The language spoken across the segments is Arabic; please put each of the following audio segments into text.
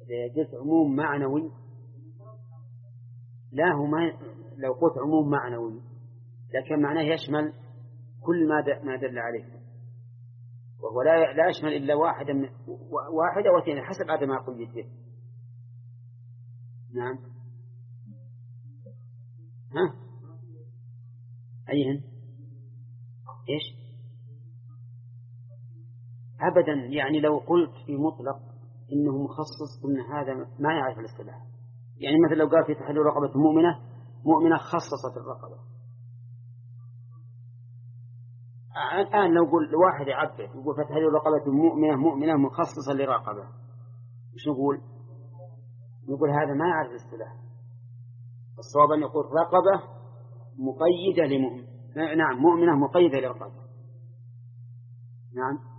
إذا قلت عموم معنوي لا هو ما لو قلت عموم معنوي لكن معناه يشمل كل ما دل عليه، وهو لا يشمل إلا واحدة واثنين حسب عدد ما قيد به. نعم. ها أيهن إيش؟ أبدا، يعني لو قلت في مطلق إنه مخصص قلنا هذا ما يعرف الاصطلاح. يعني مثل لو قال في تحرير رقبة مؤمنة خصصت الرقبة. الآن لو قل واحد يعبر يقول فتحرير رقبة مؤمنة مخصصة لرقبة، مش نقول هذا ما يعرف الاصطلاح. الصواب أن يقول رقبة مقيدة لمؤمن. نعم، مؤمنة مقيدة لرقبة. نعم.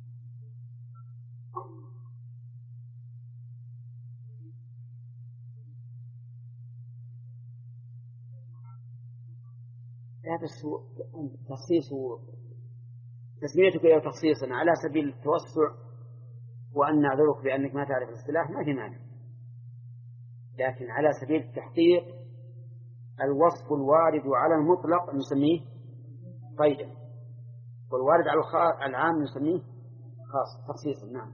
هذا تخصيص تسميتك إلى تخصيصا على سبيل التوسع وأن نعذرك بأنك ما تعرف الاصطلاح ما في مانع، لكن على سبيل التحقيق الوصف الوارد على المطلق نسميه قيدا، والوارد على العام نسميه خاص تخصيصا. نعم.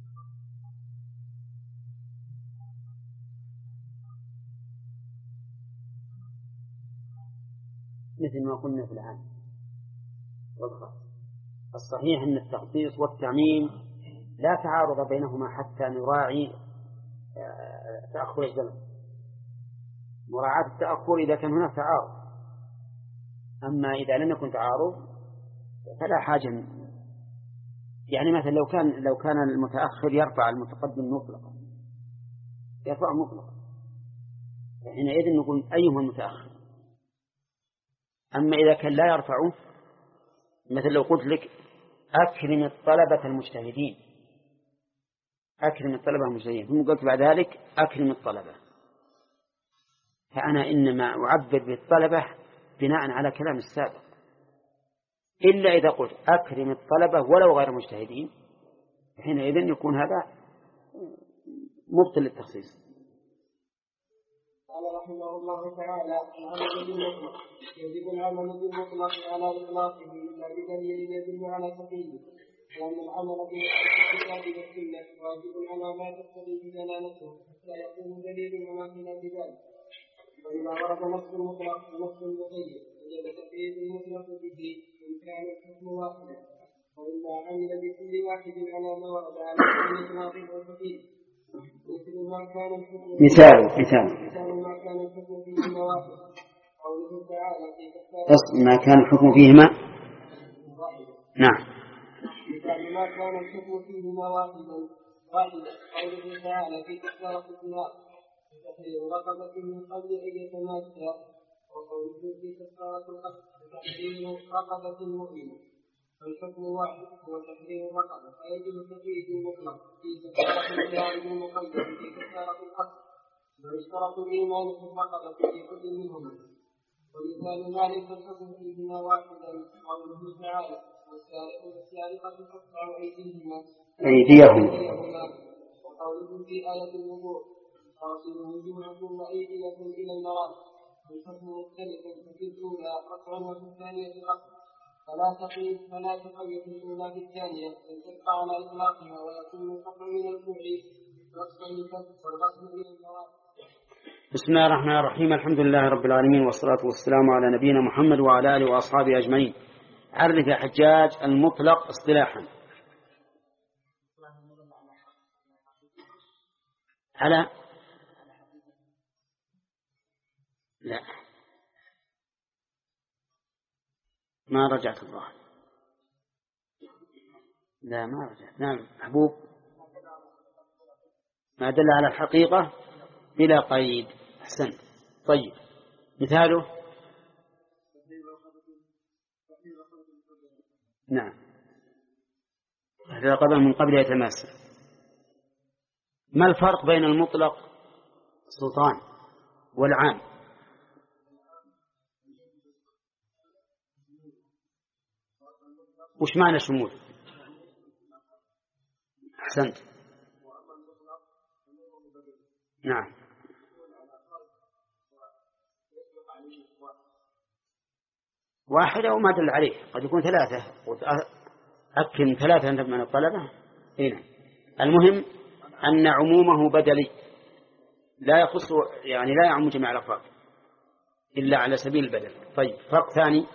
مثل ما قلنا في العام والخاص. الصحيح أن التخصيص والتعميم لا تعارض بينهما حتى نراعي تأخر الزمن، مراعاة التأخر إذا كان هناك تعارض. أما إذا لم يكن تعارض فلا حاجة. يعني مثلا لو كان المتأخر يرفع المتقدم مطلقا، يرفع مطلقا، حينئذ نقول أيهما المتأخر. أما إذا كان لا يرفعه، مثل لو قلت لك أكرم الطلبة المجتهدين، أكرم الطلبة المجتهدين، ثم قلت بعد ذلك أكرم الطلبة، فأنا إنما أعبر بالطلبة بناء على كلام السابق، إلا إذا قلت أكرم الطلبة ولو غير مجتهدين، حينئذ يكون هذا مبطل للتخصيص. قال رحمه الله تعالى: العمل بالمطلق يجب العمل بالمطلق على إطلاقه إلا بدليل يدل على تقييده، لأن العمل بالكتاب والسنة واجب على ما تقتضيه دلالته حتى يكون دليل وما خلاف ذلك. وإذا ورد نص المطلق ونص المقيد وجب تقييد المطلق به إن كان الحكم واحدا، وإلا عمل بكل واحد على ما ورد على الإطلاق والتقييد. مثل ما كان الحكم مثال ما كان الحكم فيهما واحدا، قوله تعالى في ما كان الحكم فيهما واحدا. نعم. مثل ما كان الحكم فيهما واحدا، قوله تعالى في كفارة الزنا تحرير رقبة من قبل أن يتماسا، وقوله في كفارة القتل تحرير رقبة مؤمنة، فالحكم واحد هو تحرير الرقبة، فيجب تقييد المطلق في كفارة الجاري المقيد في كفارة القتل، ويشترط الإيمان في الرقبة في كل منهما. ومثال ذلك الحكم فيهما واحدا قوله تعالى: والسارق والسارقة فاقطعوا أيديهما، وقوله في آية الوضوء: فاغسلوا وجوهكم وأيديكم إلى المرافق. الحكم مختلف، ففي الأولى قطع وفي الثانية قطع، فلا تقيد الأولى بالثانية بل تبقى على إطلاقها، ويكون القطع من الكوع والغسل إلى المرافق. بسم الله الرحمن الرحيم. الحمد لله رب العالمين، والصلاة والسلام على نبينا محمد وعلى آله وأصحابه أجمعين. عرف يا حجاج المطلق اصطلاحا. على لا ما رجعت الله، لا ما رجعت. نعم محبوب، ما دل على الحقيقة بلا قيد. أحسنت. طيب مثاله نعم الرقبة من قبل يتماسا. ما الفرق بين المطلق سلطان والعام؟ وش معنى شمول؟ أحسنت. نعم. واحدة وما دل عليه، قد يكون ثلاثة، أكرم ثلاثة من الطلبة. هنا المهم أن عمومه بدلي، لا يخص يعني لا يعم جميع الأفراد إلا على سبيل البدل. طيب فرق ثاني.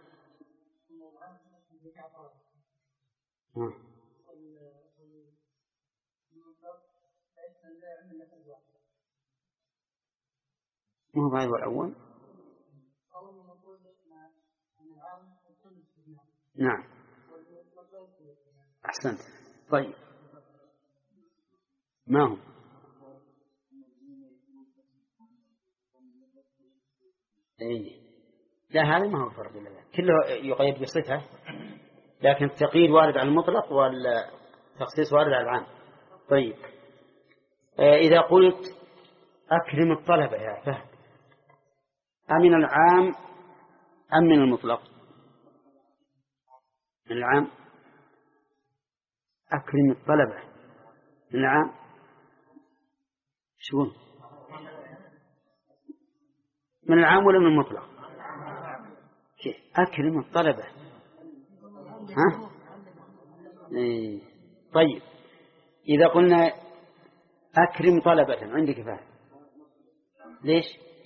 ما هو هذا الأول. نعم أحسنت. طيب ما هو؟ إيه. لا هذا ما هو فرق إلا كله يقيد بصفة، لكن التقييد وارد على المطلق والتخصيص وارد على العام. طيب إذا قلت أكرم الطلبة يا فهد، أمن العام أم من المطلق؟ من العام. أكرم الطلبة من العام. شو من العام ولا من المطلق؟ كيف أكرم الطلبة؟ ها؟ إيه. طيب إذا قلنا أكرم طلبة عندك فهم، ليش؟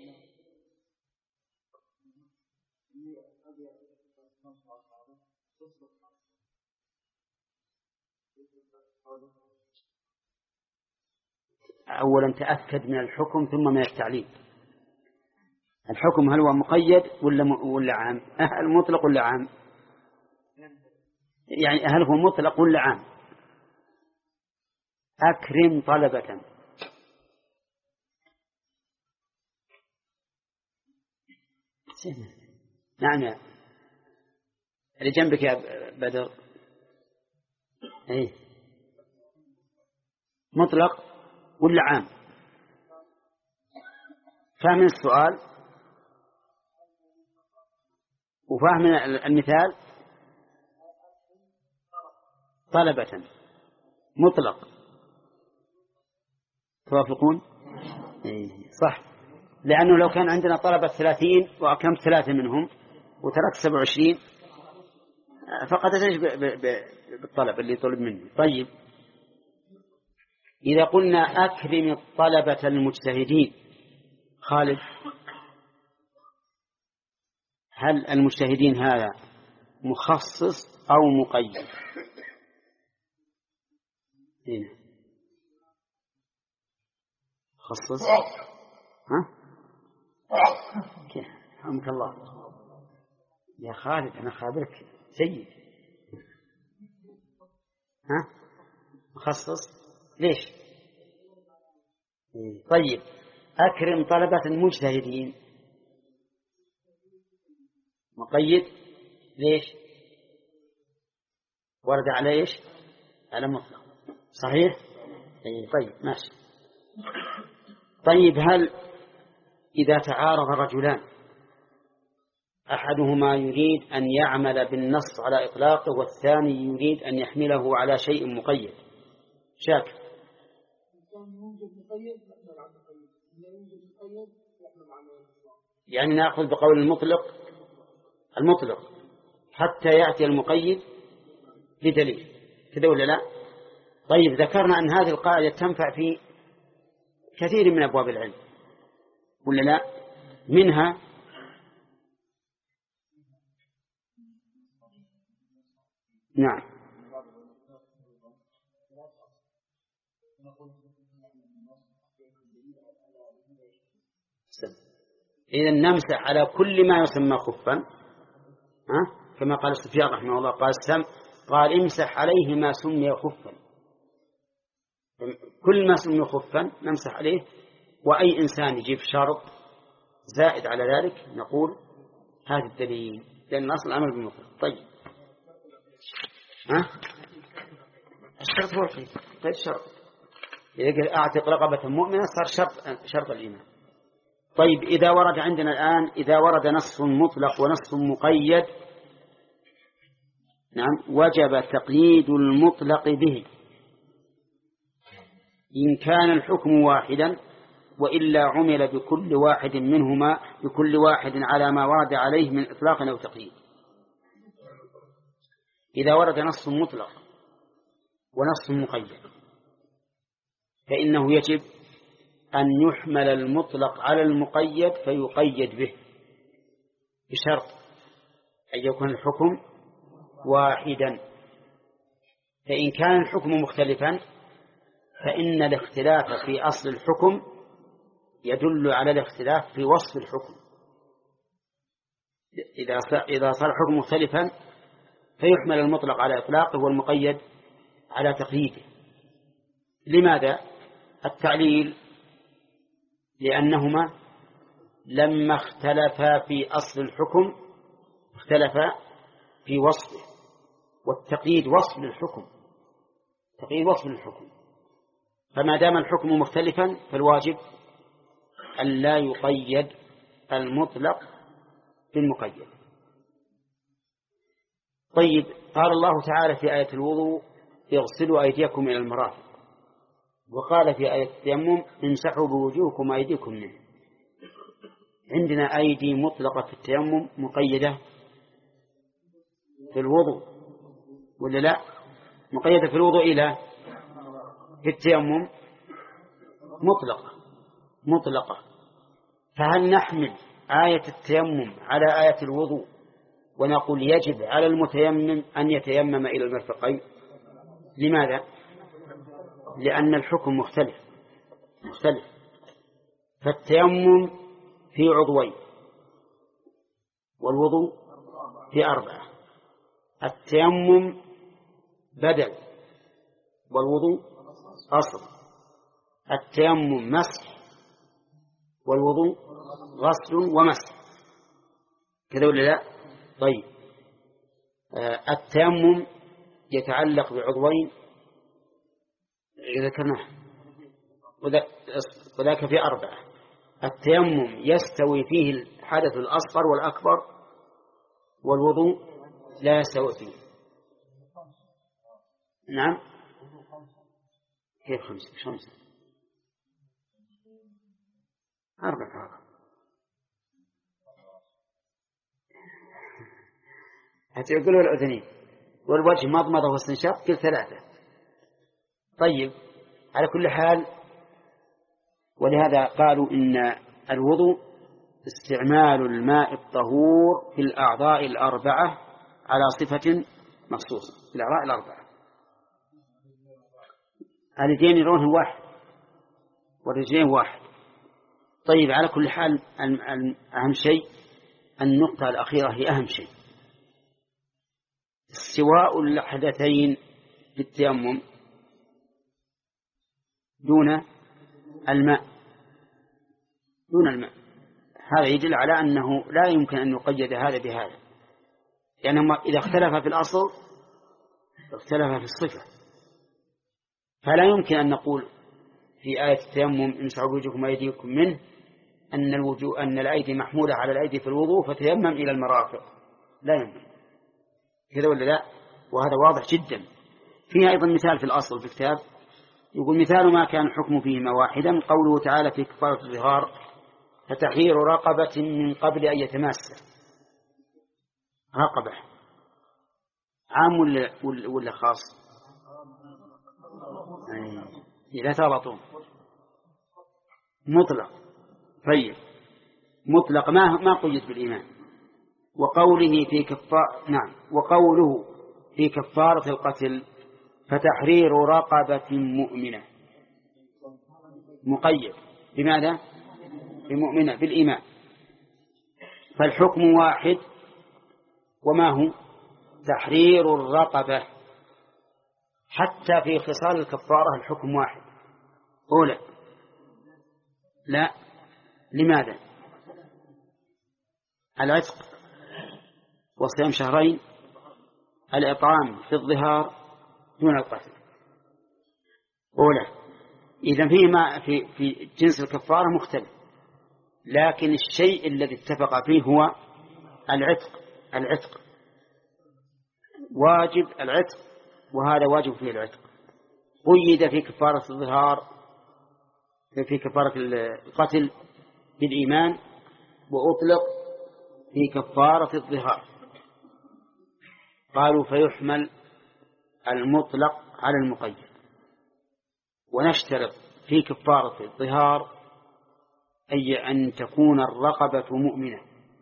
أولا تأكد من الحكم ثم من التعليل. الحكم هل هو مقيد ولا عام؟ المطلق ولا عام؟ يعني هل هو مطلق ولا عام؟ أكرم طلبة. نعم اللي جنبك يا بدر. ايه مطلق ولا عام؟ فاهم السؤال وفاهم المثال. طلبة مطلق، توافقون؟ إيه صح، لأنه لو كان عندنا طلبة 30 وأكرمت 3 منهم وتركت 27 فقد أتيت بالطلب اللي طلب مني. طيب إذا قلنا أكرم الطلبة المجتهدين، خالد هل المجتهدين هذا مخصص أو مقيد؟ هنا خصص. ها كيف رحمك الله يا خالد، أنا خابرك سيد. ها مخصص ليش؟ طيب أكرم طلبة المجتهدين مقيد ليش؟ ورد على إيش؟ على مطلق. صحيح؟ طيب ماشي. طيب هل إذا تعارض رجلان أحدهما يريد أن يعمل بالنص على إطلاقه والثاني يريد أن يحمله على شيء مقيد، شاك يعني نأخذ بقول المطلق حتى يأتي المقيد بدليل كذا ولا لا؟ طيب ذكرنا أن هذه القاعدة تنفع في كثير من أبواب العلم ولا لا؟ منها نعم إذن نمسح على كل ما يسمى خفا، كما قال سفيان رحمه الله قال امسح عليه ما سمي خفا، كل ما سمي خفا نمسح عليه. وأي إنسان يجيب شرط زائد على ذلك نقول هذا الدليل، لأن أصل الأمر بالمطلق. طيب الشرط هو غير شرط، إذا أعتق رقبة مؤمنة صار شرط الإيمان. طيب إذا ورد عندنا الآن إذا ورد نص مطلق ونص مقيد، نعم وجب تقييد المطلق به إن كان الحكم واحدا وإلا عمل بكل واحد منهما بكل واحد على ما ورد عليه من إطلاق أو تقييد. إذا ورد نص مطلق ونص مقيد فإنه يجب أن يحمل المطلق على المقيد فيقيد به بشرط أن يكون الحكم واحدا. فإن كان الحكم مختلفا فإن الاختلاف في أصل الحكم يدل على الاختلاف في وصف الحكم. إذا صار الحكم مختلفا فيحمل المطلق على إطلاقه والمقيد على تقييده. لماذا؟ التعليل لأنهما لما اختلفا في أصل الحكم اختلفا في وصفه، والتقييد وصف للحكم، تقييد وصف للحكم. فما دام الحكم مختلفا فالواجب أن لا يقيد المطلق بالمقيد. طيب، قال الله تعالى في آية الوضوء اغسلوا أيديكم إلى المرافق، وقال في آية التيمم امسحوا بوجوهكم وأيديكم منه. عندنا أيدي مطلقة في التيمم مقيدة في الوضوء ولا لا؟ مقيدة في الوضوء إلى في التيمم مطلقة. فهل نحمل آية التيمم على آية الوضوء ونقول يجب على المتيمم أن يتيمم إلى المرفقين؟ لماذا؟ لأن الحكم مختلف. فالتيمم في عضوين والوضوء في 4. التيمم بدل والوضوء أصل. التيمم مسح والوضوء غسل ومسح، كذا ولا لا؟ طيب، التيمم يتعلق بعضوين ذكرناه وذاك في 4. التيمم يستوي فيه الحدث الأصغر والأكبر، والوضوء لا يستوي فيه. نعم، كيف 5 4 حتى يقولوا الأذنين والوجه مضمضة واستنشاق كل 3. طيب، على كل حال، ولهذا قالوا إن الوضوء استعمال الماء الطهور في الأعضاء 4 على صفة مخصوصة. في الأعضاء 4 اليدين يرونه واحد والرجلين واحد. طيب، على كل حال أهم شيء النقطة الأخيرة هي أهم شيء، استواء الحدثين في التيمم دون الماء. هذا يدل على أنه لا يمكن أن يقيد هذا بهذا، لأنهما إذا اختلف في الأصل اختلف في الصفة. فلا يمكن أن نقول في آية التيمم امسحوا بوجوهكم وأيديكم منه أن الأيدي محمولة على الأيدي في الوضوء فتيمم إلى المرافق. لا يمكن كذا ولا لا؟ وهذا واضح جدا. فيها أيضا مثال في الأصل في الكتاب، يقول مثال ما كان الحكم فيهما واحدا قوله تعالى في كفارة الظهار فتحرير رقبة من قبل أن يتماسا. رقبة عام ولا خاص؟ لا تغلطون، مطلق. طيب، مطلق ما قيد بالإيمان. وقوله في كفارة القتل فتحرير رقبة مؤمنة مقيد بماذا؟ بمؤمنة بالإيمان. فالحكم واحد، وما هو؟ تحرير الرقبة. حتى في خصال الكفارة الحكم واحد. أولى لا، لماذا؟ العتق وصيام شهرين، الإطعام في الظهار دون القتل. أولى. إذن فيما في جنس الكفارة مختلف، لكن الشيء الذي اتفق فيه هو العتق واجب العتق، وهذا واجب فيه العتق. قيد في كفارة الظهار في كفارة القتل بالإيمان، وأطلق في كفارة الظهار. قالوا فيحمل المطلق على المقيد. ونشترط في كفارة الظهار أي أن تكون الرقبة مؤمنة.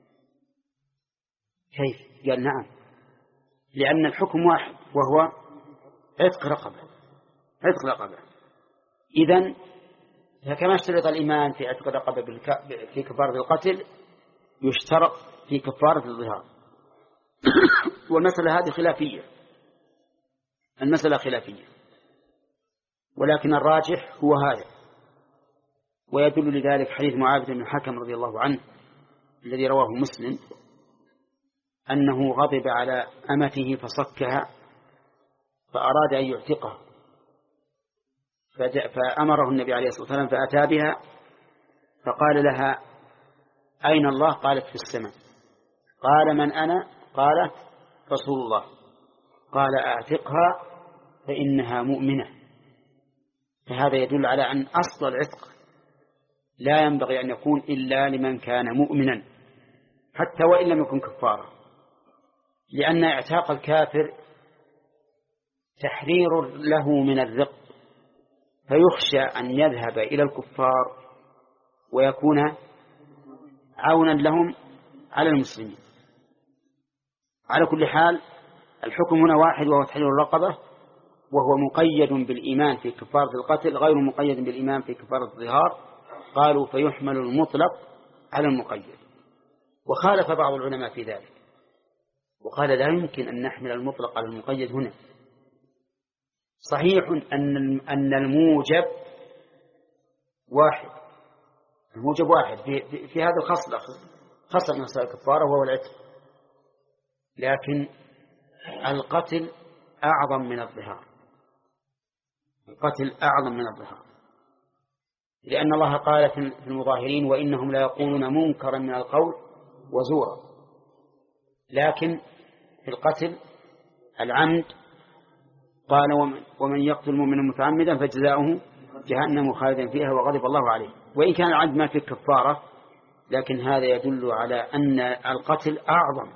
كيف؟ قال نعم، لأن الحكم واحد وهو عتق رقبة. إذن فكما اشترط الإيمان في عتق الرقبة في كفارة القتل يشترط في كفارة الظهار. والمسألة هذه خلافية، المسألة خلافية، ولكن الراجح هو هذا. ويدل لذلك حديث معاذ بن الحكم رضي الله عنه الذي رواه مسلم، أنه غضب على أمته فصكها فأراد أن يعتقها، فأمره النبي عليه الصلاة والسلام فأتى بها فقال لها أين الله؟ قالت في السماء. قال من أنا؟ قالت رسول الله. قال أعتقها فإنها مؤمنة. فهذا يدل على أن أصل العتق لا ينبغي أن يكون إلا لمن كان مؤمنا حتى وإن لم يكن كفارا، لأن اعتاق الكافر تحرير له من الرق، فيخشى أن يذهب إلى الكفار ويكون عونا لهم على المسلمين. على كل حال الحكم هنا واحد وهو تحرير الرقبة، وهو مقيد بالإيمان في كفارة القتل غير مقيد بالإيمان في كفارة الظهار. قالوا فيحمل المطلق على المقيد. وخالف بعض العلماء في ذلك وقال لا يمكن أن نحمل المطلق على المقيد هنا. صحيح أن الموجب واحد، الموجب واحد في هذا خصل من خصال الكفارة وهو العتق، لكن القتل أعظم من الظهار. القتل أعظم من الظهار، لأن الله قال في المظاهرين وإنهم لا يقولون منكرا من القول وزورا. لكن في القتل العمد قال ومن يقتل مؤمنا متعمدا فجزاؤه جهنم خالدا فيها وغضب الله عليه. وإن كان العمد ما في كفارة، لكن هذا يدل على أن القتل أعظم.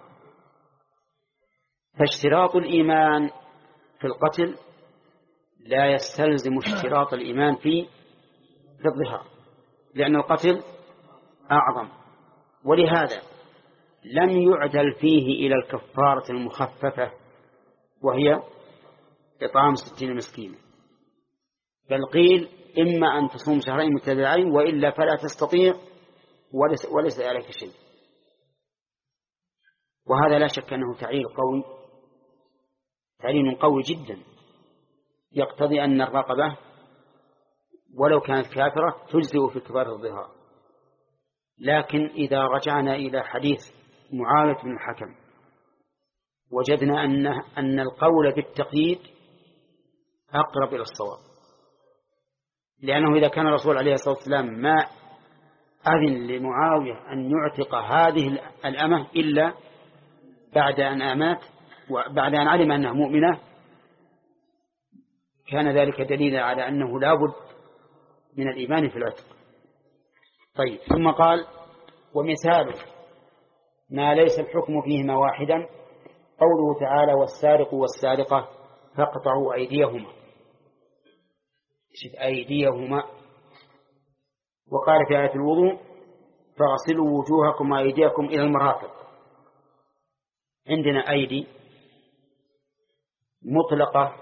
فاشتراط الإيمان في القتل لا يستلزم اشتراط الإيمان في الظهار، لأن القتل أعظم. ولهذا لم يعدل فيه إلى الكفارة المخففة وهي إطعام 60 مسكينا، بل قيل إما أن تصوم شهرين متتابعين وإلا فلا تستطيع وليس عليك شيء. وهذا لا شك أنه تعليل قوي جدا، يقتضي أن الرقبة ولو كانت كافرة تجزئ في كفارة الظهار. لكن إذا رجعنا إلى حديث معاوية بن الحكم وجدنا أن القول بالتقييد أقرب إلى الصواب، لأنه إذا كان الرسول عليه الصلاة والسلام ما أذن لمعاوية أن يعتق هذه الأمة إلا بعد أن آمات وبعد أن علم أنها مؤمنة، كان ذلك دليلا على أنه لا بد من الإيمان في العتق. طيب، ثم قال ومثال ما ليس الحكم فيهما واحدا قوله تعالى والسارق والسارقة فاقطعوا أيديهما. أيديهما. وقال في آية الوضوء فاغسلوا وجوهكم وأيديكم إلى المرافق. عندنا أيدي مطلقة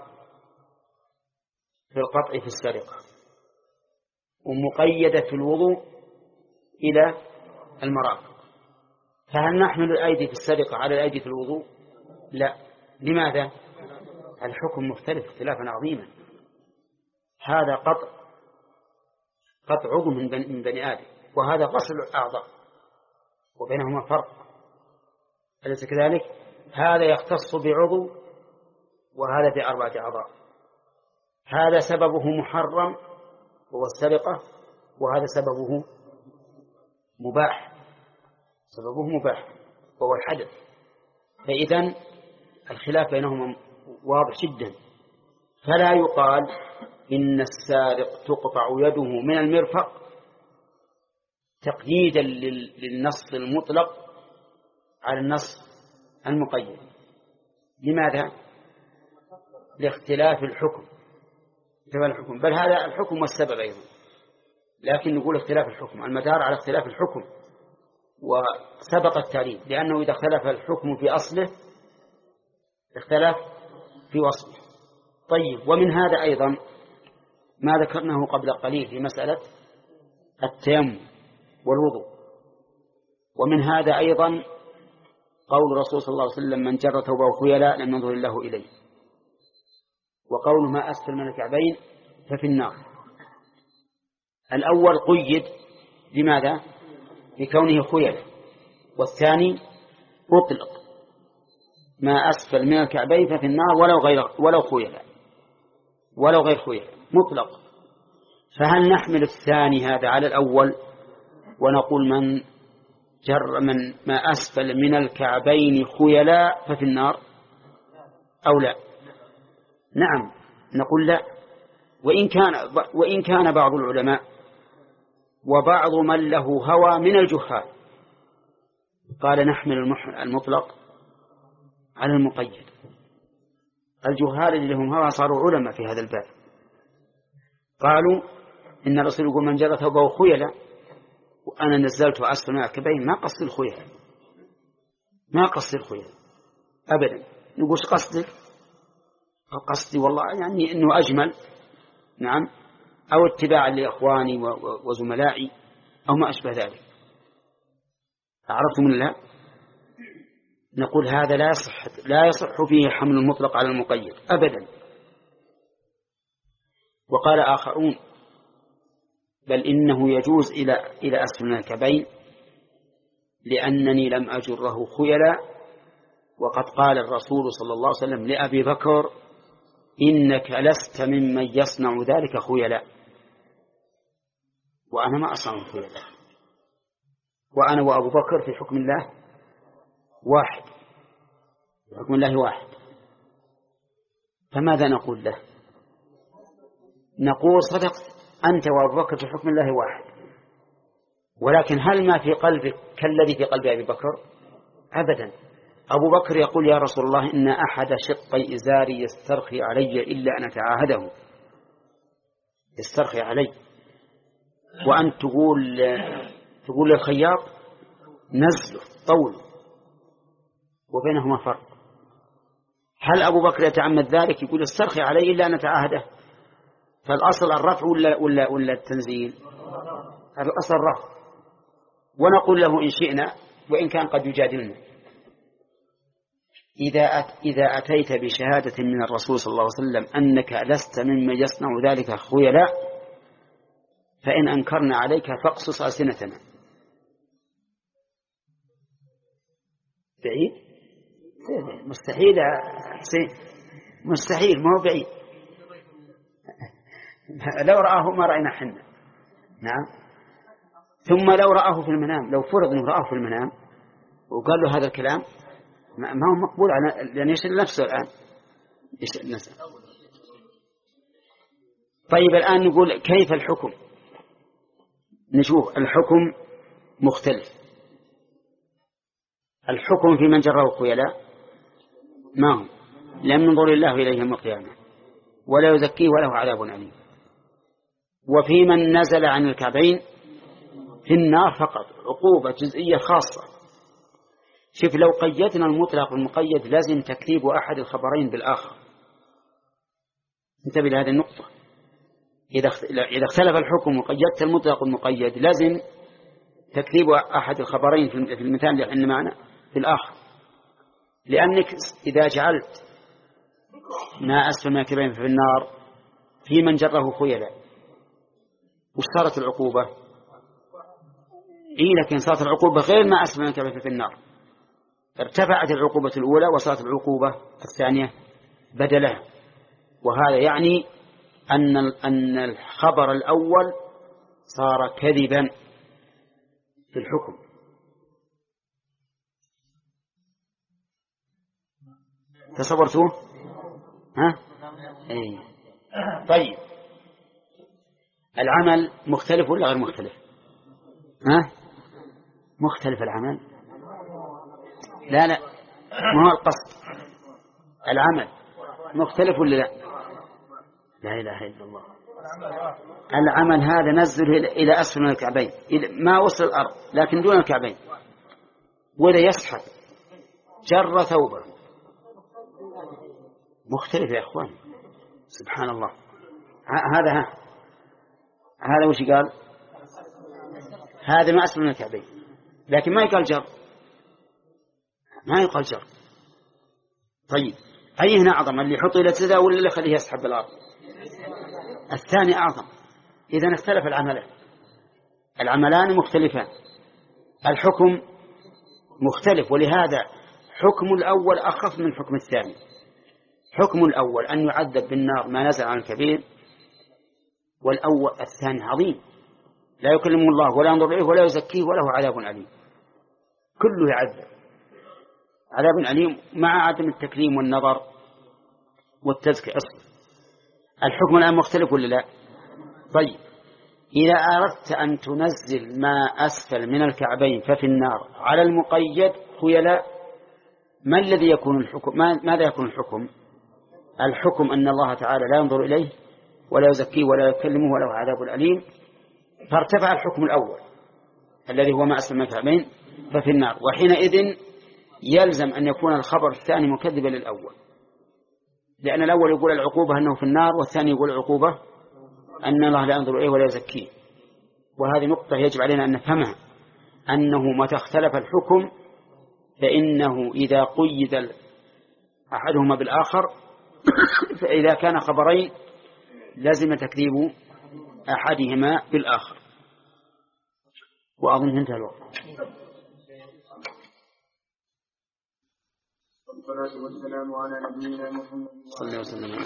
في القطع في السرقة، ومقيدة في الوضوء إلى المرافق. فهل نحمل الأيدي في السرقة على الأيدي في الوضوء؟ لا. لماذا؟ الحكم مختلف اختلافا عظيما. هذا قطع عضو من بني آدم، وهذا غسل الأعضاء، وبينهما فرق، أليس كذلك؟ هذا يختص بعضو وهذا ب4 أعضاء. هذا سببه محرم وهو السرقة، وهذا سببه مباح وهو الحدث. فإذن الخلاف بينهما واضح جدا. فلا يقال إن السارق تقطع يده من المرفق تقييدا للنص المطلق على النص المقيد. لماذا؟ لاختلاف الحكم، بل هذا الحكم والسبب أيضا، لكن نقول اختلاف الحكم، المدار على اختلاف الحكم وسبق التعليل، لأنه إذا اختلف الحكم في أصله اختلف في وصفه. طيب، ومن هذا أيضا ما ذكرناه قبل قليل في مسألة التيمم والوضوء. ومن هذا أيضا قول الرسول صلى الله عليه وسلم: من جر ثوبه خيلاء لم ينظر الله إليه. وقول ما أسفل من الكعبين ففي النار. الأول قيد لماذا؟ بكونه خيلاء، والثاني أطلق ما أسفل من الكعبين ففي النار ولو خيلاء، ولو غير خيلاء مطلق. فهل نحمل الثاني هذا على الأول ونقول من جر من ما أسفل من الكعبين خيلاء ففي النار، أو لا؟ نعم، نقول لا. وإن كان بعض العلماء وبعض من له هوى من الجهال قال نحمل المطلق على المقيد. الجهال اللي لهم هوى صاروا علماء في هذا الباب، قالوا إن الرسول يقول من جر ثوبه خيلاء وأنا نزلت أسفل من الكعبين، ما قصد الخيلاء، ما قصد الخيلاء أبدا. نقول قصدك؟ قصدي والله يعني إنه أجمل، نعم، أو اتباعا لإخواني وزملائي أو ما أشبه ذلك. أعرفتم الله؟ نقول هذا لا يصح فيه حمل المطلق على المقيد أبدا. وقال آخرون بل إنه يجوز إلى أسفل من الكعبين لأنني لم أجره خيلاء، وقد قال الرسول صلى الله عليه وسلم لأبي بكر إنك لست ممن يصنع ذلك خيلاء، وأنا ما أصنع خيلاء، وأنا وأبو بكر في حكم الله واحد، في حكم الله واحد. فماذا نقول له؟ نقول صدقت، أنت وأبو بكر في حكم الله واحد، ولكن هل ما في قلبك كالذي في قلب أبي بكر؟ أبدا. أبو بكر يقول يا رسول الله إن أحد شقي إزاري يسترخي علي إلا أن أتعاهده، يسترخي علي، وأنت تقول للخياط نزله طول، وبينهما فرق. هل أبو بكر يتعمد ذلك يقول استرخي علي إلا أن أتعاهده؟ فالأصل الرفع ولا التنزيل؟ الأصل الرفع. ونقول له إن شئنا وإن كان قد يجادلنا إذا أتيت بشهادة من الرسول صلى الله عليه وسلم أنك لست ممن يصنع ذلك خيلاء فإن أنكرنا عليك فاقصص ألسنتنا. بعيد؟ مستحيل مستحيل، ما هو بعيد. لو رآه ما رأينا حنا. نعم. ثم لو رآه في المنام، لو فرض أنه رآه في المنام وقال له هذا الكلام ما هو مقبول، لأن يشغل نفسه الآن، يشغل نفسه. طيب الآن نقول كيف الحكم؟ نشوف الحكم مختلف. الحكم في من جره خيلاء ما هو؟ لم ينظر الله إليه يوم القيامة ولا يزكيه وله عذاب أليم. وفي من نزل عن الكعبين في النار فقط، عقوبة جزئية خاصة. شوف، لو قيدنا المطلق والمقيد لازم تكذيب أحد الخبرين بالآخر. انتبه لهذه النقطة. إذا اختلف الحكم وقيدت المطلق والمقيد لازم تكذيب أحد الخبرين في المثال اللي عندنا معنا في الآخر، لأنك إذا جعلت ما أسفل من الكعبين في النار في من جره خيلاء وش صارت العقوبة؟ لكن صارت العقوبة غير ما أسفل من الكعبين في النار، ارتفعت العقوبة الأولى وصارت العقوبة الثانية بدلها. وهذا يعني أن الخبر الأول صار كذبا في الحكم. تصورتوه؟ ها؟ أي. طيب، العمل مختلف ولا غير مختلف؟ ها؟ مختلف العمل؟ لا ما هو القصد. العمل مختلف ولا لا؟ لا إله إلا الله. العمل هذا نزله إلى أسفل من الكعبين، ما وصل الأرض لكن دون الكعبين، ولا يسحب جر ثوبه. مختلف يا إخوان، سبحان الله. هذا وش قال؟ هذا ما أسفل من الكعبين، لكن ما يقال جر، ما يقال جر. طيب أي هنا أعظم، اللي يحط إلى سدى ولا اللي يخليه يسحب بالأرض؟ الثاني أعظم. إذن اختلف العملان مختلفان، الحكم مختلف، ولهذا حكم الأول أخف من حكم الثاني. حكم الأول أن يعذب بالنار ما نزل عن الكبير، والأول الثاني عظيم، لا يكلمه الله ولا ينظر إليه ولا يزكيه وله عذاب أليم، كله يعذب عذاب أليم مع عدم التكريم والنظر والتزكية أصلا. الحكم الآن مختلف ولا لا؟ طيب إذا أردت أن تنزل ما أسفل من الكعبين ففي النار على المقيد خيلاء، ما الذي يكون الحكم؟ ماذا يكون الحكم؟ الحكم أن الله تعالى لا ينظر إليه ولا يزكيه ولا يكلمه وله عذاب أليم، فارتفع الحكم الأول الذي هو ما أسفل من الكعبين ففي النار، وحينئذ يلزم أن يكون الخبر الثاني مكذبا للأول، لأن الأول يقول العقوبة أنه في النار، والثاني يقول العقوبة أن الله لا ينظر إليه ولا يزكيه. وهذه نقطة يجب علينا أن نفهمها، أنه متى اختلف الحكم فإنه إذا قيد أحدهما بالآخر فإذا كان خبرين لازم تكذيب أحدهما بالآخر. وأظن انتهى الوقت. والصلاة والسلام على نبينا محمد صلى الله عليه وسلم.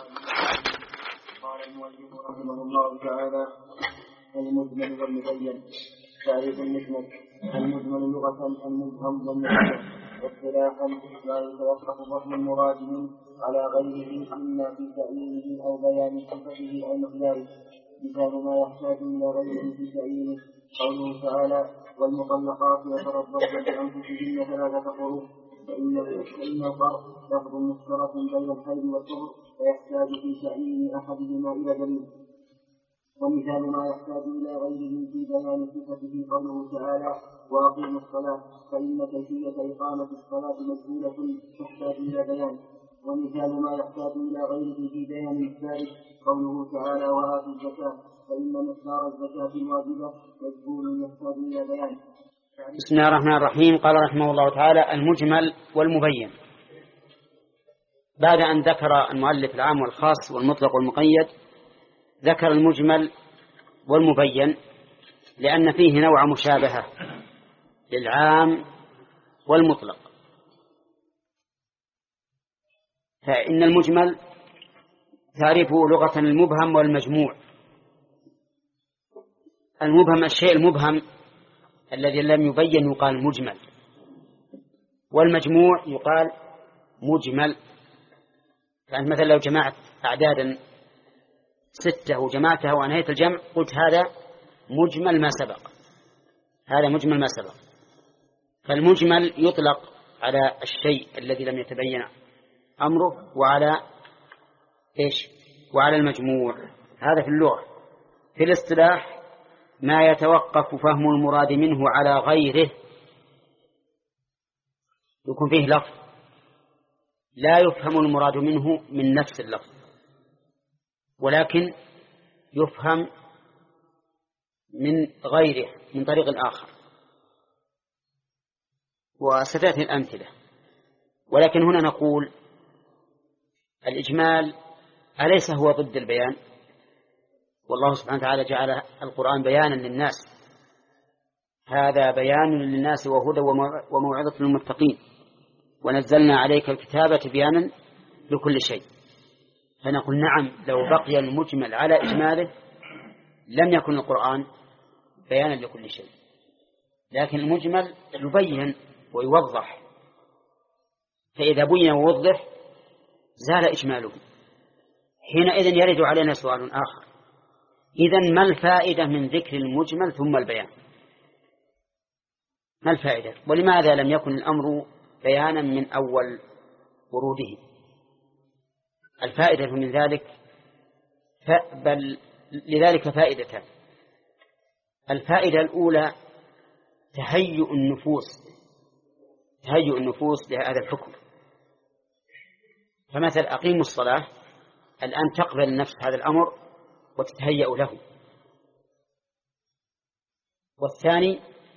قال المؤلف رحمه الله تعالى: المجمل والمبين. تعريف المجمل: المجمل لغة المبهم والمبين، واصطلاحا لا يتوقف فهم المراد منه على غيره إما في تأويله أو بيان صفته أو مقداره. مثال ما يحتاج إلى غيره في تأويله قوله تعالى: والمطلقات يتربصن بأنفسهن 3 قروء، فإن الفرق لفظ مشترك بين الحيض والطهر فيحتاج في تأويل أحدهما إلى دليل. ومثال ما يحتاج إلى غيره في بيان صفته قوله تعالى: وأقيموا الصلاة، فإن كيفية إقامة الصلاة مجهولة تحتاج إلى بيان. ومثال ما يحتاج إلى غيره في بيان الثالث قوله تعالى: وآتوا الزكاة، فإن مقدار الزكاة الواجبة مجهول يحتاج إلى بيان. بسم الله الرحمن الرحيم. قال رحمه الله تعالى: المجمل والمبين. بعد أن ذكر المؤلف العام والخاص والمطلق والمقيد، ذكر المجمل والمبين لأن فيه نوع مشابهة للعام والمطلق. فإن المجمل تعرفه لغة المبهم والمجموع. المبهم الشيء المبهم الذي لم يبين يقال مجمل، والمجموع يقال مجمل. يعني مثلا لو جمعت أعدادا 6 وجمعتها وأنهيت الجمع قلت هذا مجمل ما سبق، هذا مجمل ما سبق. فالمجمل يطلق على الشيء الذي لم يتبين أمره وعلى إيش؟ وعلى المجموع. هذا في اللغة. في الاصطلاح ما يتوقف فهم المراد منه على غيره، يكون فيه لفظ لا يفهم المراد منه من نفس اللفظ، ولكن يفهم من غيره من طريق آخر، وستأتي الأمثلة. ولكن هنا نقول الإجمال أليس هو ضد البيان؟ والله سبحانه وتعالى جعل القرآن بيانا للناس، هذا بيان للناس وهدى وموعظة للمتقين، ونزلنا عليك الكتاب تبيانا لكل شيء. فنقول نعم، لو بقي المجمل على إجماله لم يكن القرآن بيانا لكل شيء، لكن المجمل يبين ويوضح، فإذا بين ووضح زال إجماله. حينئذ يرد علينا سؤال آخر: إذن ما الفائدة من ذكر المجمل ثم البيان؟ ما الفائدة؟ ولماذا لم يكن الأمر بيانا من أول وروده؟ الفائدة من ذلك بل لذلك فائدتان. الفائدة الأولى تهيئ النفوس لهذا الحكم. فمثل أقيموا الصلاة، الآن تقبل النفس هذا الأمر وتتهيأ له. والثاني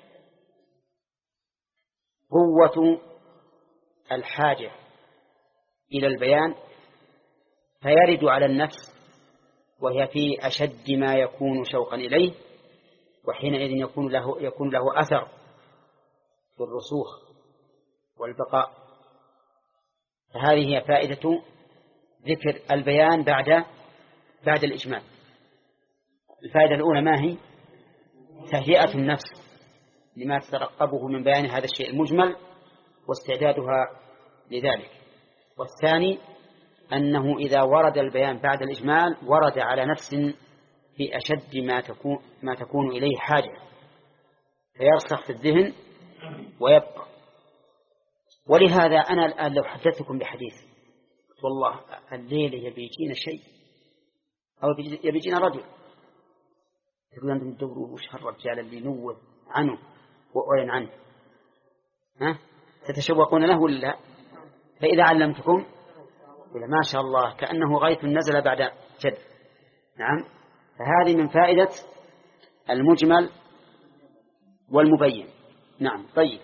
قوة الحاجة إلى البيان، فيرد على النفس وهي في أشد ما يكون شوقا إليه، وحينئذ يكون له أثر في الرسوخ والبقاء. فهذه هي فائدة ذكر البيان بعد الإجمال. الفائدة الأولى ما هي؟ تهيئة النفس لما تترقبه من بيان هذا الشيء المجمل واستعدادها لذلك. والثاني أنه إذا ورد البيان بعد الإجمال ورد على نفس في أشد ما تكون إليه حاجة، فيرسخ في الذهن ويبقى. ولهذا أنا الآن لو حدثتكم بحديث والله الليلة يبيجينا شيء أو يبيجينا رجل، تقول أنتم تدوروا وش هالرجال اللي نوه عنه وأعلن عنه، تتشوقون له ولا لا؟ فإذا علمتكم ولا ما شاء الله كأنه غيث نزل بعد جد. نعم، فهذه من فائدة المجمل والمبين. نعم. طيب،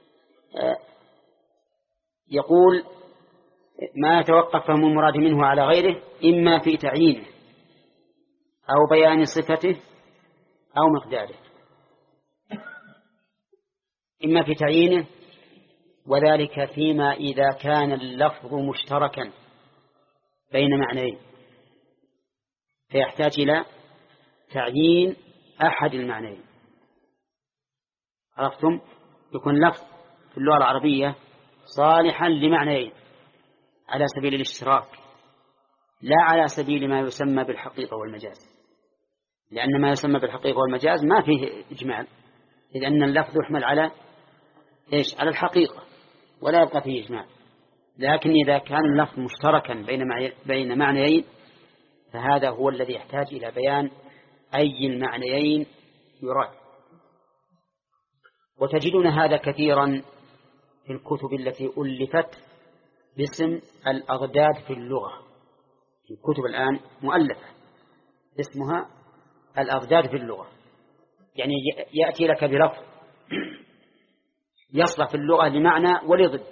يقول ما يتوقف فهم المراد منه على غيره إما في تعيينه أو بيان صفته أو مقداره. إما في تعيينه، وذلك فيما إذا كان اللفظ مشتركا بين معنيين فيحتاج إلى تعيين أحد المعنيين. عرفتم؟ يكون لفظ في اللغة العربية صالحا لمعنيين على سبيل الاشتراك، لا على سبيل ما يسمى بالحقيقة والمجاز، لأن ما يسمى بالحقيقة والمجاز ما فيه إجمال، إذ أن اللفظ يحمل على إيش؟ على الحقيقة ولا يبقى فيه إجمال. لكن إذا كان اللفظ مشتركا بين معنيين فهذا هو الذي يحتاج إلى بيان أي المعنيين يراد. وتجدون هذا كثيرا في الكتب التي ألفت باسم الأضداد في اللغة. في كتب الآن مؤلفة اسمها الأضداد في اللغة، يعني يأتي لك بلفظ يصلح في اللغة لمعنى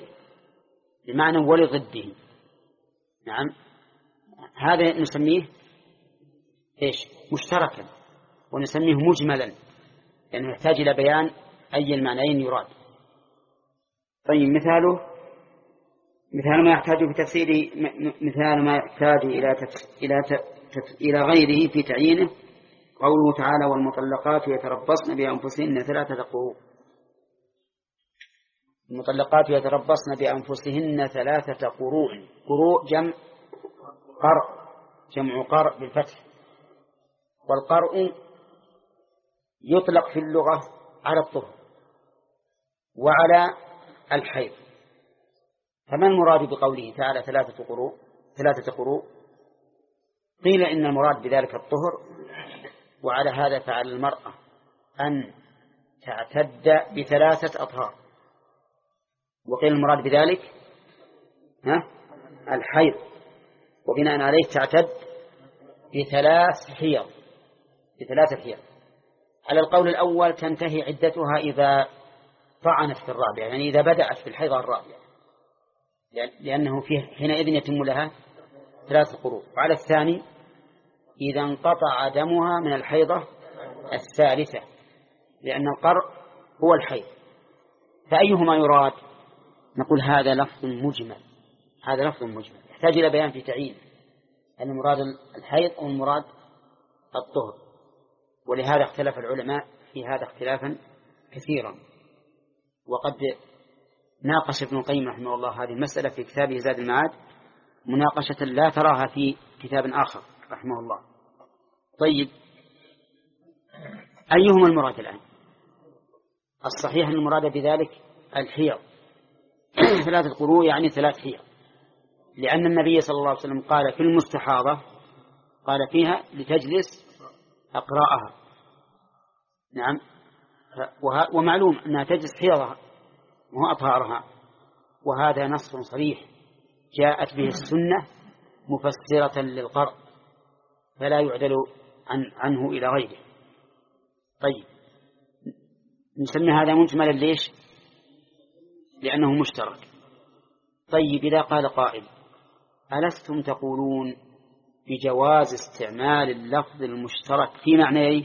ولضده. نعم، هذا نسميه إيش؟ مشتركا، ونسميه مجملا لأنه يحتاج إلى بيان أي المعنيين يراد. طيب، مثال ما يحتاج في تفسير، مثال ما يحتاج إلى غيره في تعيينه قوله تعالى والمطلقات يتربصن بأنفسهن 3 قروء. المطلقات يتربصن بأنفسهن 3 قروء. قروء جمع قرء بالفتح. والقرء يطلق في اللغة على الطهر وعلى الحيض. فما المراد بقوله تعالى 3 قروء؟ قيل إن المراد بذلك الطهر، وعلى هذا فعلى المرأة أن تعتد ب3 أطهار. وقيل المراد بذلك الحيض، وبناء عليه تعتد ب3 حيض. على القول الأول تنتهي عدتها إذا طعنت في الرابعة، يعني إذا بدأت في الحيضة الرابعة، لأنه حينئذ يتم لها 3 قروء. وعلى الثاني إذا انقطع دمها من الحيضة الثالثة، لأن القرء هو الحيض. فأيهما يراد؟ نقول هذا لفظ مجمل يحتاج إلى بيان في تعيين أن المراد الحيض أو المراد الطهر. ولهذا اختلف العلماء في هذا اختلافا كثيرا، وقد ناقش ابن القيم رحمه الله هذه المسألة في كتابه زاد المعاد مناقشة لا تراها في كتاب آخر رحمه الله. طيب، أيهما المراد الآن؟ الصحيح أن المراد بذلك الحيض. 3 قروء يعني 3 حيض، لأن النبي صلى الله عليه وسلم قال في المستحاضة قال فيها لتجلس أقراءها. نعم، ومعلوم أنها تجلس حيضها وهو أطهارها، وهذا نص صريح جاءت به السنة مفسرة للقرء، فلا يعدل عنه إلى غيره. طيب، نسمي هذا مجملا ليش؟ لأنه مشترك. طيب، إذا قال قائل ألستم تقولون بجواز استعمال اللفظ المشترك في معنيه؟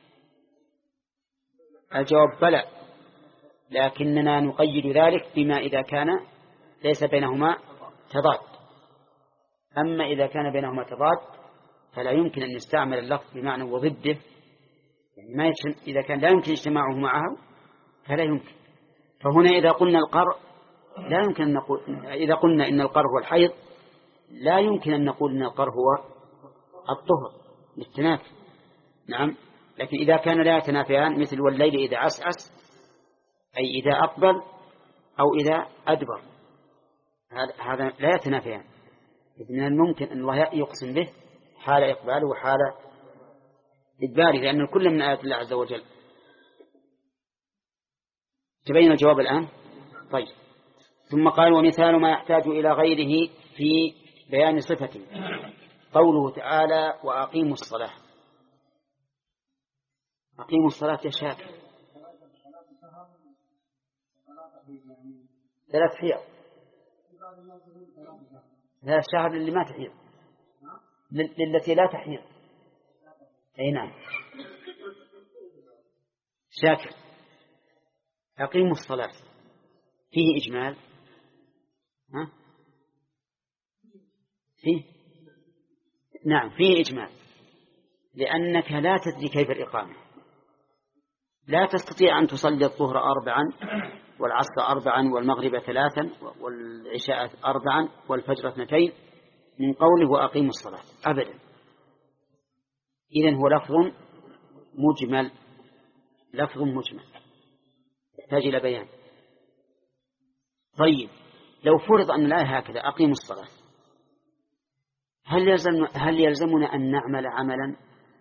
الجواب بلى، لكننا نقيد ذلك بما إذا كان ليس بينهما تضاد. أما إذا كان بينهما تضاد فلا يمكن أن يستعمل اللفظ بمعنى وضده، يعني ما إذا كان لا يمكن اجتماعه معه فلا يمكن. فهنا إذا قلنا القرء لا يمكن أن نقول، إذا قلنا إن القرء هو الحيض لا يمكن أن نقول إن القرء هو الطهر للتنافي. نعم، لكن إذا كان لا يتنافيان مثل والليل إذا عسعس، أي إذا أقبل أو إذا أدبر، هذا لا يتنافيان. من الممكن أن الله يقسم به حال إقباله وحال إدباره، لأن كل من آيات الله عز وجل. تبين الجواب الآن؟ طيب، ثم قال ومثال ما يحتاج إلى غيره في بيان صفته قوله تعالى وأقيموا الصلاة. أقيموا الصلاة يا شاكر 3 حيض. 3 شهر للي ما تحيض، للتي لا تحيض. أي نعم شاكر. أقيموا الصلاة فيه إجمال؟ ها؟ فيه؟ نعم فيه إجمال، لأنك لا تدري كيف الإقامة. لا تستطيع أن تصلي الظهر 4 والعصر 4 والمغرب 3 والعشاء 4 والفجر 2 من قوله وأقيموا الصلاة أبدا. إذن هو لفظ مجمل، لفظ مجمل يحتاج إلى بيان. طيب، لو فرض أن الآية هكذا أقيموا الصلاة، هل يلزمنا أن نعمل عملا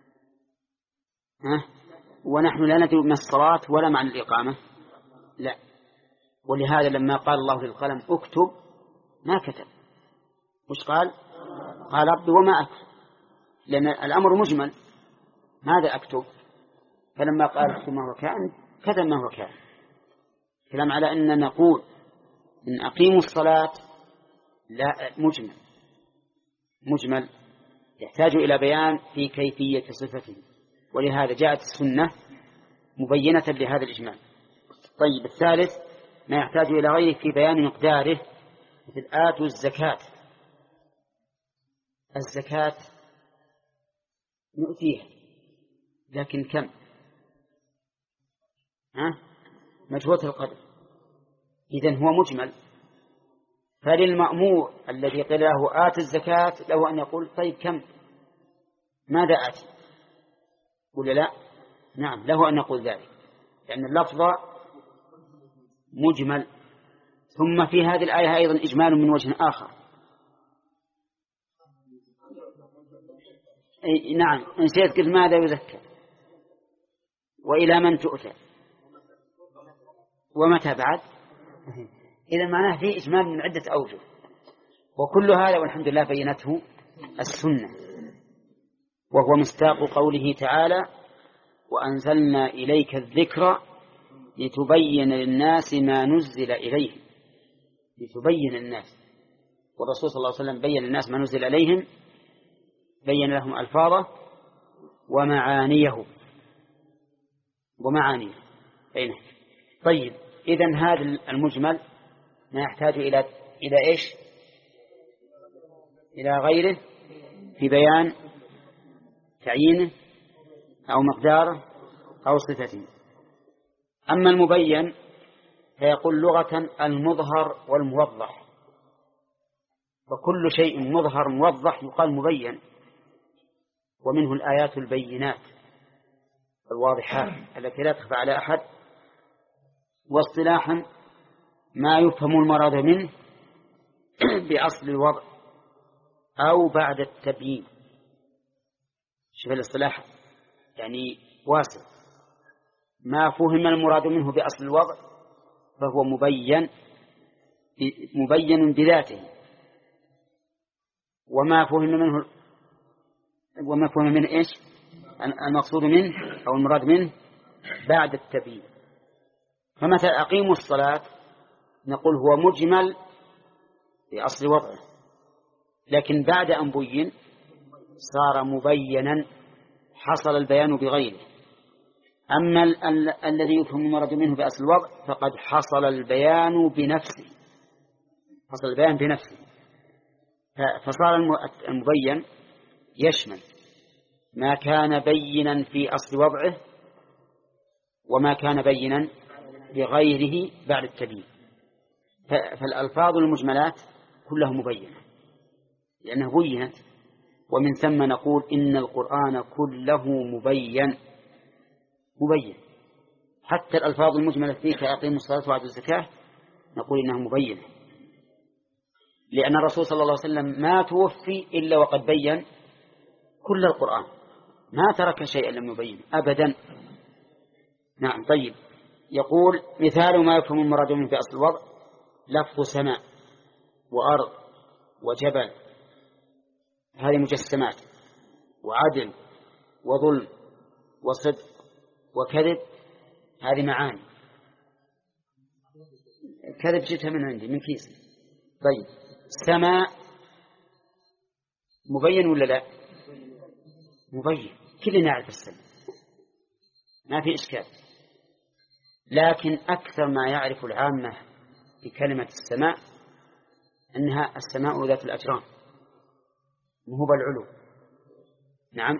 ونحن لا ندري ما الصلاة ولا معنى الإقامة؟ لا. ولهذا لما قال الله للقلم اكتب ما كتب. وش قال؟ قال رب وما أكتب، لأن الأمر مجمل، ماذا أكتب؟ فلما قال اكتب ما هو كائن كتب ما هو كائن. كلام على أن نقول إن أقيموا الصلاة لا مجمل يحتاج إلى بيان في كيفية صفته، ولهذا جاءت السنة مبينة لهذا الإجمال. طيب، الثالث ما يحتاج إلى غيره في بيان مقداره، مثل آتوا الزكاة. الزكاة نؤتيها لكن كم؟ مجهولة القدر. إذن هو مجمل. فللمأمور الذي قيل له آت الزكاة له أن يقول طيب كم؟ ماذا آتي؟ ولا لا؟ نعم له أن يقول ذلك، لأن اللفظ مجمل. ثم في هذه الآية أيضا إجمال من وجه آخر. نعم، نسيت قلت ماذا يزكى وإلى من تؤتى ومتى بعد. إذا معناه فيه إجمال من عدة أوجه، وكل هذا والحمد لله بينته السنة، وهو مصداق قوله تعالى وأنزلنا إليك الذكر لتبين للناس ما نزل إليهم. لتبين الناس، والرسول صلى الله عليه وسلم بين للناس ما نزل إليهم، بين لهم ألفاظه ومعانيه أين. طيب، إذن هذا المجمل ما يحتاج إلى إيش؟ إلى غيره في بيان تعيينه أو مقداره أو صفته. أما المبين فيقول لغة المظهر والموضح، وكل شيء مظهر موضح يقال مبين، ومنه الآيات البينات. الواضحات التي لا تخفى على أحد. واصطلاحا ما يفهم المراد منه بأصل الوضع أو بعد التبيين. شوف الاصطلاح يعني واسع. ما فهم المراد منه بأصل الوضع فهو مبين بذاته، وما فهم منه إيش المقصود منه أو المراد منه بعد التبيين. فمثلا أقيموا الصلاة نقول هو مجمل بأصل وضعه، لكن بعد أن بين صار مبينا، حصل البيان بغيره. أما الذي يفهم المراد منه بأصل الوضع فقد حصل البيان بنفسه، حصل البيان بنفسه. فصار المبين يشمل ما كان بينا في أصل وضعه وما كان بينا بغيره بعد التبيين. فالألفاظ المجملات كلها مبينة لأنها بينت، ومن ثم نقول إن القرآن كله مبين. حتى الألفاظ المجملة فيه كأقيموا الصلاة وآتوا الزكاة نقول إنها مبينة، لأن الرسول صلى الله عليه وسلم ما توفي إلا وقد بين كل القرآن، ما ترك شيئا لم يبين أبدا. نعم. طيب، يقول مثال ما يفهم المراد منه في أصل الوضع لفظ سماء وأرض وجبل، هذه مجسمات، وعدل وظلم وصدق وكذب، هذه معاني. كذب جئتها من عندي من كيس. طيب، سماء مبين ولا لا؟ مبين، كلنا نعرف السماء ما في إشكال، لكن أكثر ما يعرف العامة بكلمة السماء أنها السماء ذات الأجرام وهو العلو. نعم.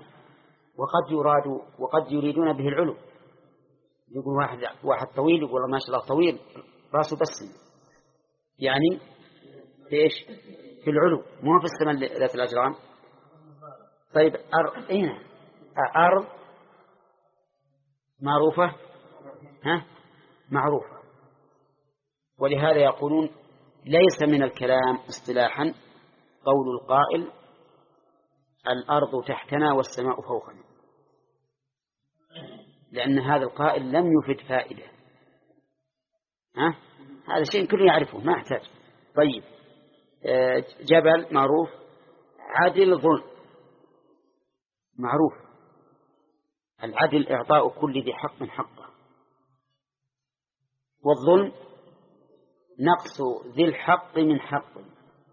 وقد يريدون به العلو، يقول واحد طويل يقول ما شاء الله طويل راسه بس، يعني في إيش؟ في العلو، مو في السماء ذات الأجرام. طيب، أرض معروفة، معروفة. ولهذا يقولون ليس من الكلام اصطلاحا قول القائل الأرض تحتنا والسماء فوقنا، لأن هذا القائل لم يفد فائدة. هذا شيء كله يعرفه ما يحتاج. طيب، جبل معروف، عدل ظلم معروف. العدل إعطاء كل ذي حق حقه، والظلم نقص ذي الحق من حقه.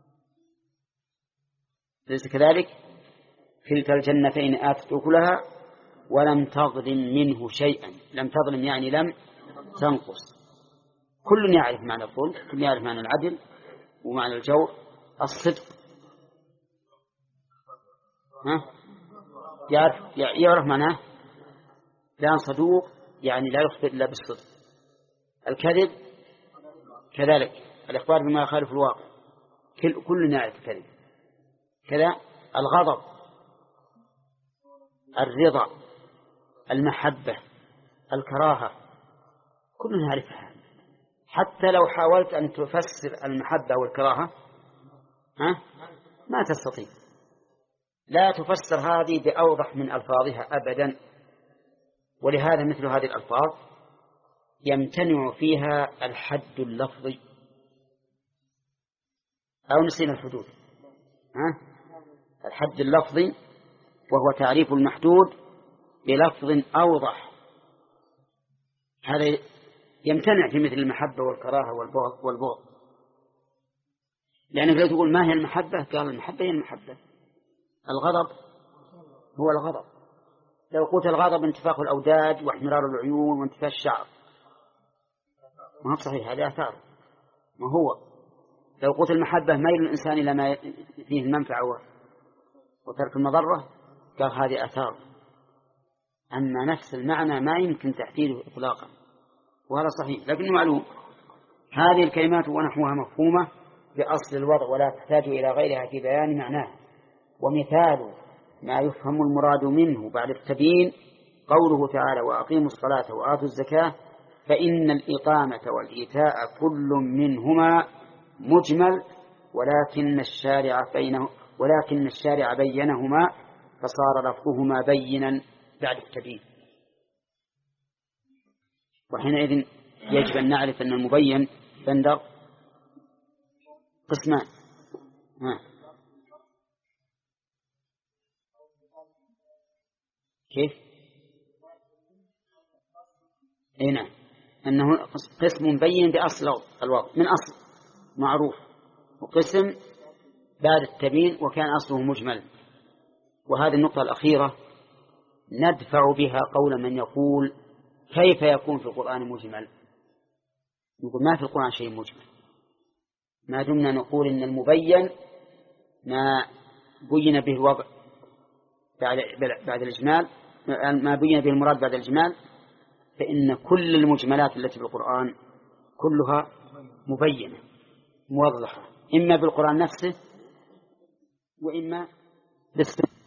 ليس كذلك؟ كلتا الجنتين آتت أكلها ولم تظلم منه شيئا. لم تظلم يعني لم تنقص. كل يعرف معنى الظلم، كل يعرف معنى العدل ومعنى الجور. الصدق يعرف معناه، لأن صدوق يعني لا يخبر إلا بالصدق. الكذب كذلك، الإخبار بما يخالف الواقع، كل يعرف الكذب. كذا الغضب، الرضا، المحبة، الكراهة، كل يعرفها. حتى لو حاولت أن تفسر المحبة والكراهة ما تستطيع، لا تفسر هذه بأوضح من ألفاظها أبدا. ولهذا مثل هذه الألفاظ يمتنع فيها الحد اللفظي، أو نسينا الحدود. الحد اللفظي وهو تعريف المحدود بلفظ أوضح، هذا يمتنع في مثل المحبة والكراهة والبغض. لأنك لو تقول ما هي المحبة قال المحبة هي المحبة، الغضب هو الغضب. لو قلت الغضب انتفاخ الأوداج واحمرار العيون وانتفاخ الشعر ما هو صحيح، هذا آثار. ما هو لو قلت المحبة ميل الإنسان إلى ما فيه المنفعة وترك المضرة قال هذه آثار. أما نفس المعنى ما يمكن تحديده إطلاقا، وهذا صحيح. لكن معلوم هذه الكلمات ونحوها مفهومة بأصل الوضع ولا تحتاج إلى غيرها في بيان معناه. ومثال ما يفهم المراد منه بعد التبيين قوله تعالى وأقيموا الصلاة وآتوا الزكاة فإن الإقامة والإيتاء كل منهما مجمل ولكن الشارع بينهما فصار لفظهما بينا بعد التبيين. وحينئذ يجب أن نعرف أن المبين بندر قسمان. كيف؟ نعم، أنه قسم بين بأصل الوضع من أصل معروف، وقسم بعد التبيين وكان أصله مجمل. وهذه النقطة الأخيرة ندفع بها قول من يقول كيف يكون في القرآن مجمل؟ نقول ما في القرآن شيء مجمل، ما دمنا نقول إن المبين ما بين به الوضع بعد الإجمال، ما بين به المراد بعد الإجمال، فإن كل المجملات التي في القرآن كلها مبينة موضحة، إما بالقرآن نفسه وإما بالسنة.